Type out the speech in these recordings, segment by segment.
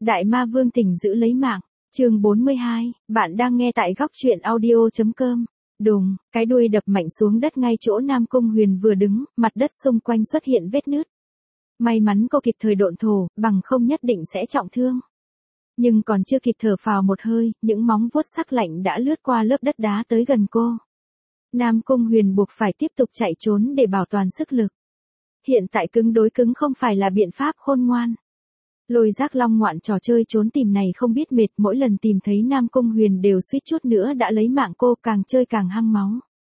Đại Ma Vương tỉnh giữ lấy mạng. Chương 42, bạn đang nghe tại góc truyện audio.com. Đùng, cái đuôi đập mạnh xuống đất ngay chỗ Nam Cung Huyền vừa đứng, mặt đất xung quanh xuất hiện vết nứt. May mắn cô kịp thời độn thổ, bằng không nhất định sẽ trọng thương. Nhưng còn chưa kịp thở phào một hơi, những móng vuốt sắc lạnh đã lướt qua lớp đất đá tới gần cô. Nam Cung Huyền buộc phải tiếp tục chạy trốn để bảo toàn sức lực. Hiện tại cứng đối cứng không phải là biện pháp khôn ngoan. Lôi Giác Long ngoạn trò chơi trốn tìm này không biết mệt, mỗi lần tìm thấy Nam Cung Huyền đều suýt chút nữa đã lấy mạng cô, càng chơi càng hăng máu.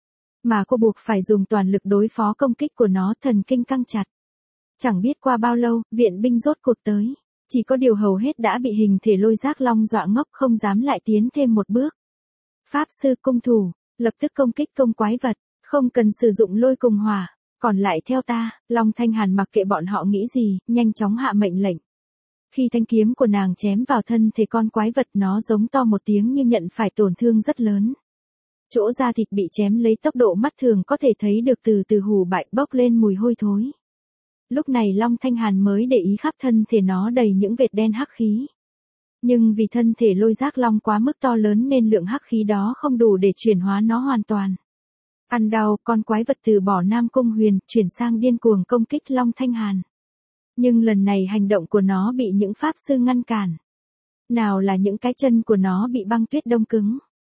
Mà cô buộc phải dùng toàn lực đối phó công kích của nó, thần kinh căng chặt. Chẳng biết qua bao lâu, viện binh rốt cuộc tới. Chỉ có điều hầu hết đã bị hình thể Lôi Giác Long dọa ngốc, không dám lại tiến thêm một bước. Pháp sư cung thủ, lập tức công kích công quái vật, không cần sử dụng lôi cùng hỏa, còn lại theo ta. Long Thanh Hàn mặc kệ bọn họ nghĩ gì, nhanh chóng hạ mệnh lệnh. Khi thanh kiếm của nàng chém vào thân thể con quái vật, nó giống to một tiếng như nhận phải tổn thương rất lớn. Chỗ da thịt bị chém lấy tốc độ mắt thường có thể thấy được từ từ hù bại, bốc lên mùi hôi thối. Lúc này Long Thanh Hàn mới để ý khắp thân thể nó đầy những vệt đen hắc khí. Nhưng vì thân thể Lôi Giác Long quá mức to lớn nên lượng hắc khí đó không đủ để chuyển hóa nó hoàn toàn. Ăn đau, con quái vật từ bỏ Nam Cung Huyền, chuyển sang điên cuồng công kích Long Thanh Hàn. Nhưng lần này hành động của nó bị những pháp sư ngăn cản. Nào là những cái chân của nó bị băng tuyết đông cứng.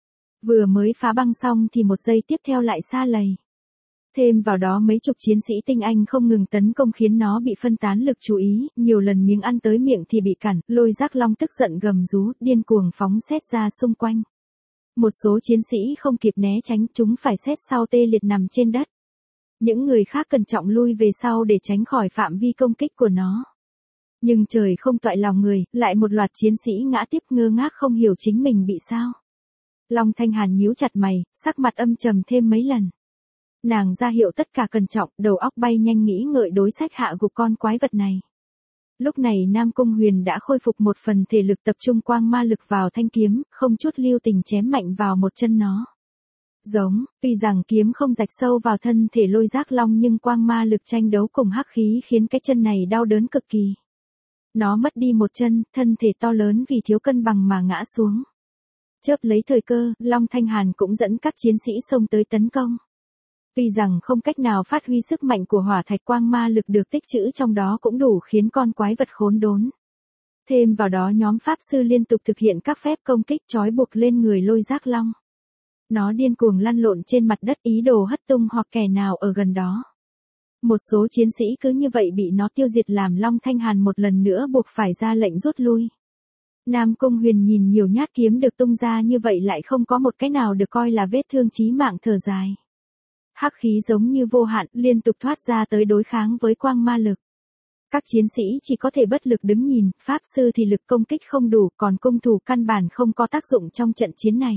Vừa mới phá băng xong thì một giây tiếp theo lại sa lầy. Thêm vào đó mấy chục chiến sĩ tinh anh không ngừng tấn công khiến nó bị phân tán lực chú ý, nhiều lần miếng ăn tới miệng thì bị cản. Lôi Giác Long tức giận gầm rú, điên cuồng phóng sét ra xung quanh. Một số chiến sĩ không kịp né tránh, chúng phải sét sau tê liệt nằm trên đất. Những người khác cẩn trọng lui về sau để tránh khỏi phạm vi công kích của nó. Nhưng trời không toại lòng người, lại một loạt chiến sĩ ngã tiếp ngơ ngác không hiểu chính mình bị sao. Long Thanh Hàn nhíu chặt mày, sắc mặt âm trầm thêm mấy lần. Nàng ra hiệu tất cả cẩn trọng, đầu óc bay nhanh nghĩ ngợi đối sách hạ gục con quái vật này. Lúc này Nam Cung Huyền đã khôi phục một phần thể lực, tập trung quang ma lực vào thanh kiếm, không chút lưu tình chém mạnh vào một chân nó. Giống, tuy rằng kiếm không rạch sâu vào thân thể Lôi Giác Long nhưng quang ma lực tranh đấu cùng hắc khí khiến cái chân này đau đớn cực kỳ. Nó mất đi một chân, thân thể to lớn vì thiếu cân bằng mà ngã xuống. Chớp lấy thời cơ, Long Thanh Hàn cũng dẫn các chiến sĩ xông tới tấn công. Tuy rằng không cách nào phát huy sức mạnh của hỏa thạch, quang ma lực được tích trữ trong đó cũng đủ khiến con quái vật khốn đốn. Thêm vào đó nhóm pháp sư liên tục thực hiện các phép công kích trói buộc lên người Lôi Giác Long. Nó điên cuồng lăn lộn trên mặt đất ý đồ hất tung hoặc kẻ nào ở gần đó. Một số chiến sĩ cứ như vậy bị nó tiêu diệt làm Long Thanh Hàn một lần nữa buộc phải ra lệnh rút lui. Nam Cung Huyền nhìn nhiều nhát kiếm được tung ra như vậy lại không có một cái nào được coi là vết thương chí mạng, thở dài. Hắc khí giống như vô hạn liên tục thoát ra tới đối kháng với quang ma lực. Các chiến sĩ chỉ có thể bất lực đứng nhìn, pháp sư thì lực công kích không đủ, còn cung thủ căn bản không có tác dụng trong trận chiến này.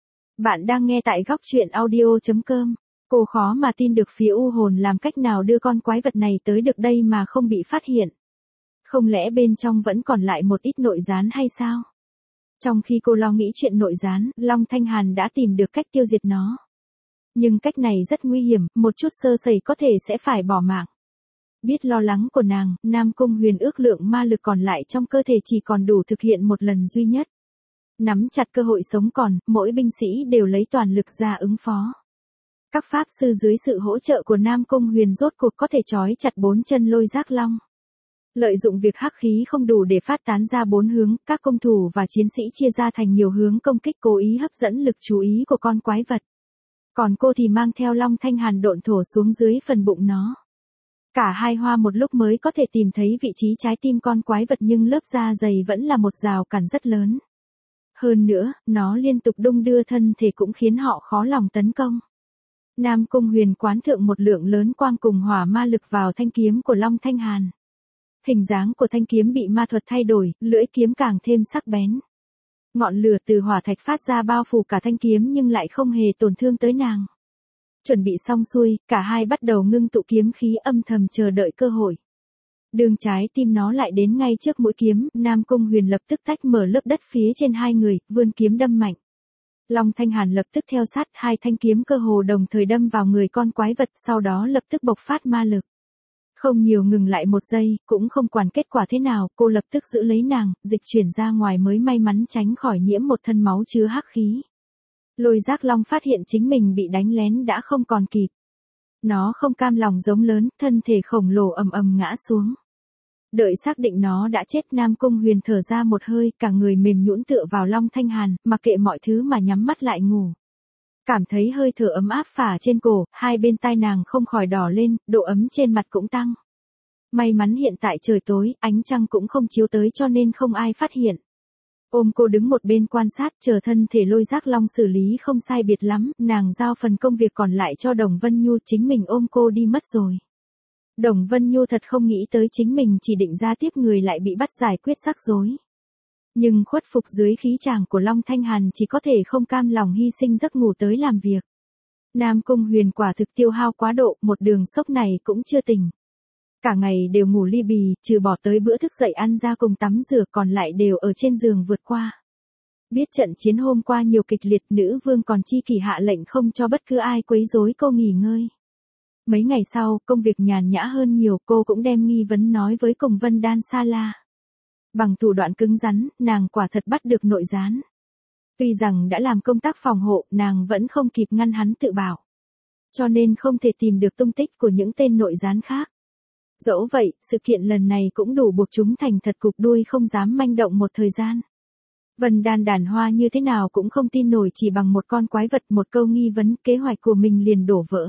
Bạn đang nghe tại góc truyện audio.com. Cô khó mà tin được phía U Hồn làm cách nào đưa con quái vật này tới được đây mà không bị phát hiện. Không lẽ bên trong vẫn còn lại một ít nội gián hay sao? Trong khi cô lo nghĩ chuyện nội gián, Long Thanh Hàn đã tìm được cách tiêu diệt nó. Nhưng cách này rất nguy hiểm, một chút sơ sẩy có thể sẽ phải bỏ mạng. Biết lo lắng của nàng, Nam Cung Huyền ước lượng ma lực còn lại trong cơ thể chỉ còn đủ thực hiện một lần duy nhất. Nắm chặt cơ hội sống còn, mỗi binh sĩ đều lấy toàn lực ra ứng phó. Các pháp sư dưới sự hỗ trợ của Nam Cung Huyền rốt cuộc có thể trói chặt 4 chân Lôi Giác Long. Lợi dụng việc hắc khí không đủ để phát tán ra 4 hướng, các công thủ và chiến sĩ chia ra thành nhiều hướng công kích, cố ý hấp dẫn lực chú ý của con quái vật. Còn cô thì mang theo Long Thanh Hàn độn thổ xuống dưới phần bụng nó. Cả hai hoa một lúc mới có thể tìm thấy vị trí trái tim con quái vật, nhưng lớp da dày vẫn là một rào cản rất lớn. Hơn nữa, nó liên tục đung đưa thân thể cũng khiến họ khó lòng tấn công. Nam Cung Huyền quán thượng một lượng lớn quang cùng hỏa ma lực vào thanh kiếm của Long Thanh Hàn. Hình dáng của thanh kiếm bị ma thuật thay đổi, lưỡi kiếm càng thêm sắc bén. Ngọn lửa từ hỏa thạch phát ra bao phủ cả thanh kiếm nhưng lại không hề tổn thương tới nàng. Chuẩn bị xong xuôi, cả hai bắt đầu ngưng tụ kiếm khí, âm thầm chờ đợi cơ hội. Đường trái tim nó lại đến ngay trước mũi kiếm, Nam Cung Huyền lập tức tách mở lớp đất phía trên hai người, vươn kiếm đâm mạnh. Long Thanh Hàn lập tức theo sát, hai thanh kiếm cơ hồ đồng thời đâm vào người con quái vật, sau đó lập tức bộc phát ma lực. Không nhiều ngừng lại một giây, cũng không quản kết quả thế nào, cô lập tức giữ lấy nàng, dịch chuyển ra ngoài mới may mắn tránh khỏi nhiễm một thân máu chứa hắc khí. Lôi Giác Long phát hiện chính mình bị đánh lén đã không còn kịp. Nó không cam lòng giống lớn, thân thể khổng lồ ầm ầm ngã xuống. Đợi xác định nó đã chết, Nam Cung Huyền thở ra một hơi, cả người mềm nhũn tựa vào Long Thanh Hàn, mặc kệ mọi thứ mà nhắm mắt lại ngủ. Cảm thấy hơi thở ấm áp phả trên cổ, hai bên tai nàng không khỏi đỏ lên, độ ấm trên mặt cũng tăng. May mắn hiện tại trời tối, ánh trăng cũng không chiếu tới cho nên không ai phát hiện. Ôm cô đứng một bên quan sát, chờ thân thể Lôi Giác Long xử lý không sai biệt lắm, nàng giao phần công việc còn lại cho Đồng Vân Nhu, chính mình ôm cô đi mất rồi. Đồng Vân Nhu thật không nghĩ tới chính mình chỉ định ra tiếp người lại bị bắt giải quyết rắc rối. Nhưng khuất phục dưới khí chàng của Long Thanh Hàn chỉ có thể không cam lòng hy sinh giấc ngủ tới làm việc. Nam Cung Huyền quả thực tiêu hao quá độ, một đường sốc này cũng chưa tỉnh. Cả ngày đều ngủ li bì, trừ bỏ tới bữa thức dậy ăn ra cùng tắm rửa còn lại đều ở trên giường vượt qua. Biết trận chiến hôm qua nhiều kịch liệt, nữ vương còn chi kỷ hạ lệnh không cho bất cứ ai quấy rối cô nghỉ ngơi. Mấy ngày sau, công việc nhàn nhã hơn nhiều, cô cũng đem nghi vấn nói với cùng Vân Đan Sa La. Bằng thủ đoạn cứng rắn, nàng quả thật bắt được nội gián. Tuy rằng đã làm công tác phòng hộ, nàng vẫn không kịp ngăn hắn tự bảo. Cho nên không thể tìm được tung tích của những tên nội gián khác. Dẫu vậy, sự kiện lần này cũng đủ buộc chúng thành thật cục đuôi không dám manh động một thời gian. Vân Đan đàn hoa như thế nào cũng không tin nổi, chỉ bằng một con quái vật, một câu nghi vấn, kế hoạch của mình liền đổ vỡ.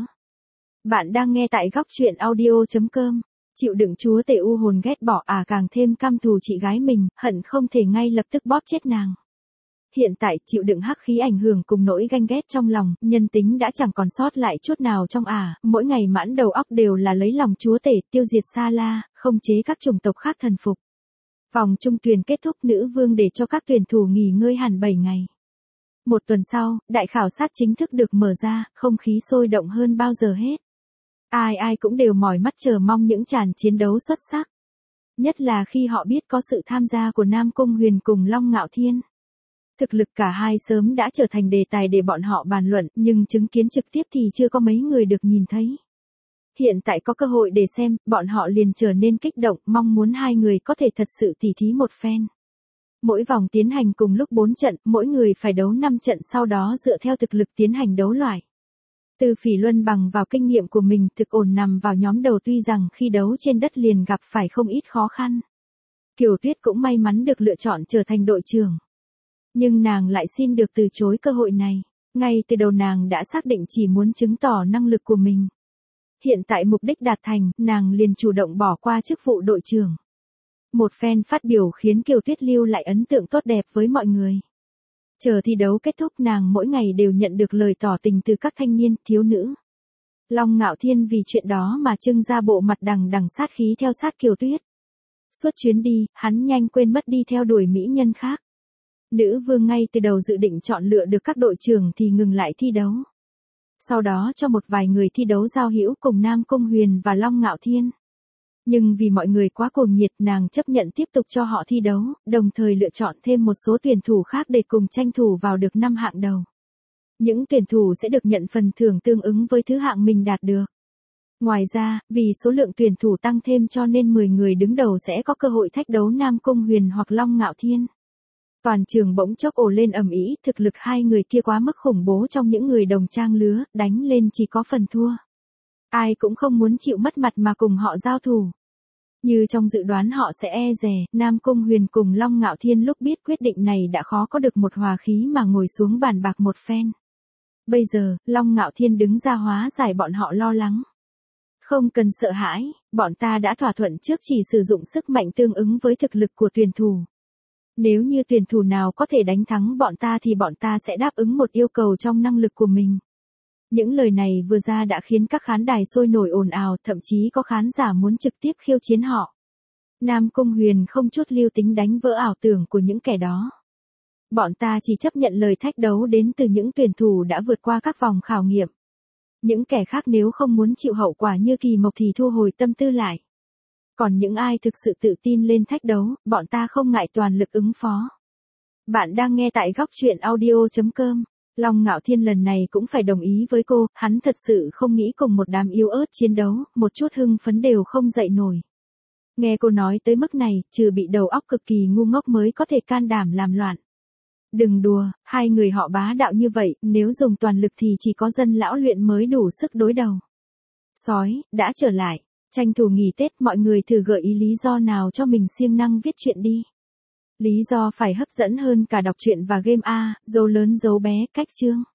Bạn đang nghe tại góc truyện audio.com. Chịu đựng chúa tể u hồn ghét bỏ càng thêm căm thù chị gái mình, hận không thể ngay lập tức bóp chết nàng. Hiện tại chịu đựng hắc khí ảnh hưởng cùng nỗi ganh ghét trong lòng, nhân tính đã chẳng còn sót lại chút nào trong mỗi ngày mãn đầu óc đều là lấy lòng chúa tể, tiêu diệt Sa La, không chế các chủng tộc khác thần phục. Vòng trung tuyển kết thúc, nữ vương để cho các tuyển thủ nghỉ ngơi hẳn 7 ngày. Một tuần sau, đại khảo sát chính thức được mở ra, không khí sôi động hơn bao giờ hết. Ai cũng đều mỏi mắt chờ mong những tràn chiến đấu xuất sắc. Nhất là khi họ biết có sự tham gia của Nam Cung Huyền cùng Long Ngạo Thiên. Thực lực cả hai sớm đã trở thành đề tài để bọn họ bàn luận, nhưng chứng kiến trực tiếp thì chưa có mấy người được nhìn thấy. Hiện tại có cơ hội để xem, bọn họ liền trở nên kích động, mong muốn hai người có thể thật sự tỉ thí một phen. Mỗi vòng tiến hành cùng lúc 4 trận, mỗi người phải đấu 5 trận, sau đó dựa theo thực lực tiến hành đấu loại. Từ Phỉ Luân bằng vào kinh nghiệm của mình thực ổn nằm vào nhóm đầu, tuy rằng khi đấu trên đất liền gặp phải không ít khó khăn. Kiều Tuyết cũng may mắn được lựa chọn trở thành đội trưởng. Nhưng nàng lại xin được từ chối cơ hội này. Ngay từ đầu nàng đã xác định chỉ muốn chứng tỏ năng lực của mình. Hiện tại mục đích đạt thành, nàng liền chủ động bỏ qua chức vụ đội trưởng. Một phen phát biểu khiến Kiều Tuyết lưu lại ấn tượng tốt đẹp với mọi người. Chờ thi đấu kết thúc, nàng mỗi ngày đều nhận được lời tỏ tình từ các thanh niên, thiếu nữ. Long Ngạo Thiên vì chuyện đó mà trưng ra bộ mặt đằng đằng sát khí theo sát Kiều Tuyết. Suốt chuyến đi, hắn nhanh quên mất đi theo đuổi mỹ nhân khác. Nữ vương ngay từ đầu dự định chọn lựa được các đội trưởng thì ngừng lại thi đấu. Sau đó cho một vài người thi đấu giao hữu cùng Nam Cung Huyền và Long Ngạo Thiên. Nhưng vì mọi người quá cuồng nhiệt, nàng chấp nhận tiếp tục cho họ thi đấu, đồng thời lựa chọn thêm một số tuyển thủ khác để cùng tranh thủ vào được 5 hạng đầu. Những tuyển thủ sẽ được nhận phần thưởng tương ứng với thứ hạng mình đạt được. Ngoài ra, vì số lượng tuyển thủ tăng thêm cho nên 10 người đứng đầu sẽ có cơ hội thách đấu Nam Cung Huyền hoặc Long Ngạo Thiên. Toàn trường bỗng chốc ồ lên ầm ĩ, thực lực hai người kia quá mức khủng bố, trong những người đồng trang lứa, đánh lên chỉ có phần thua. Ai cũng không muốn chịu mất mặt mà cùng họ giao thủ. Như trong dự đoán họ sẽ e dè, Nam Cung Huyền cùng Long Ngạo Thiên lúc biết quyết định này đã khó có được một hòa khí mà ngồi xuống bàn bạc một phen. Bây giờ, Long Ngạo Thiên đứng ra hóa giải bọn họ lo lắng. Không cần sợ hãi, bọn ta đã thỏa thuận trước chỉ sử dụng sức mạnh tương ứng với thực lực của tuyển thủ. Nếu như tuyển thủ nào có thể đánh thắng bọn ta thì bọn ta sẽ đáp ứng một yêu cầu trong năng lực của mình. Những lời này vừa ra đã khiến các khán đài sôi nổi ồn ào, thậm chí có khán giả muốn trực tiếp khiêu chiến họ. Nam Cung Huyền không chút lưu tình đánh vỡ ảo tưởng của những kẻ đó. Bọn ta chỉ chấp nhận lời thách đấu đến từ những tuyển thủ đã vượt qua các vòng khảo nghiệm. Những kẻ khác nếu không muốn chịu hậu quả như Kỳ Mộc thì thu hồi tâm tư lại. Còn những ai thực sự tự tin lên thách đấu, bọn ta không ngại toàn lực ứng phó. Bạn đang nghe tại góc truyện audio.com. Long Ngạo Thiên lần này cũng phải đồng ý với cô, hắn thật sự không nghĩ cùng một đám yếu ớt chiến đấu, một chút hưng phấn đều không dậy nổi. Nghe cô nói tới mức này, trừ bị đầu óc cực kỳ ngu ngốc mới có thể can đảm làm loạn. Đừng đùa, hai người họ bá đạo như vậy, nếu dùng toàn lực thì chỉ có dân lão luyện mới đủ sức đối đầu. Sói, đã trở lại. Tranh thủ nghỉ Tết, mọi người thử gợi ý lý do nào cho mình siêng năng viết truyện đi. Lý do phải hấp dẫn hơn cả đọc truyện và game a, dấu lớn dấu bé, cách chương.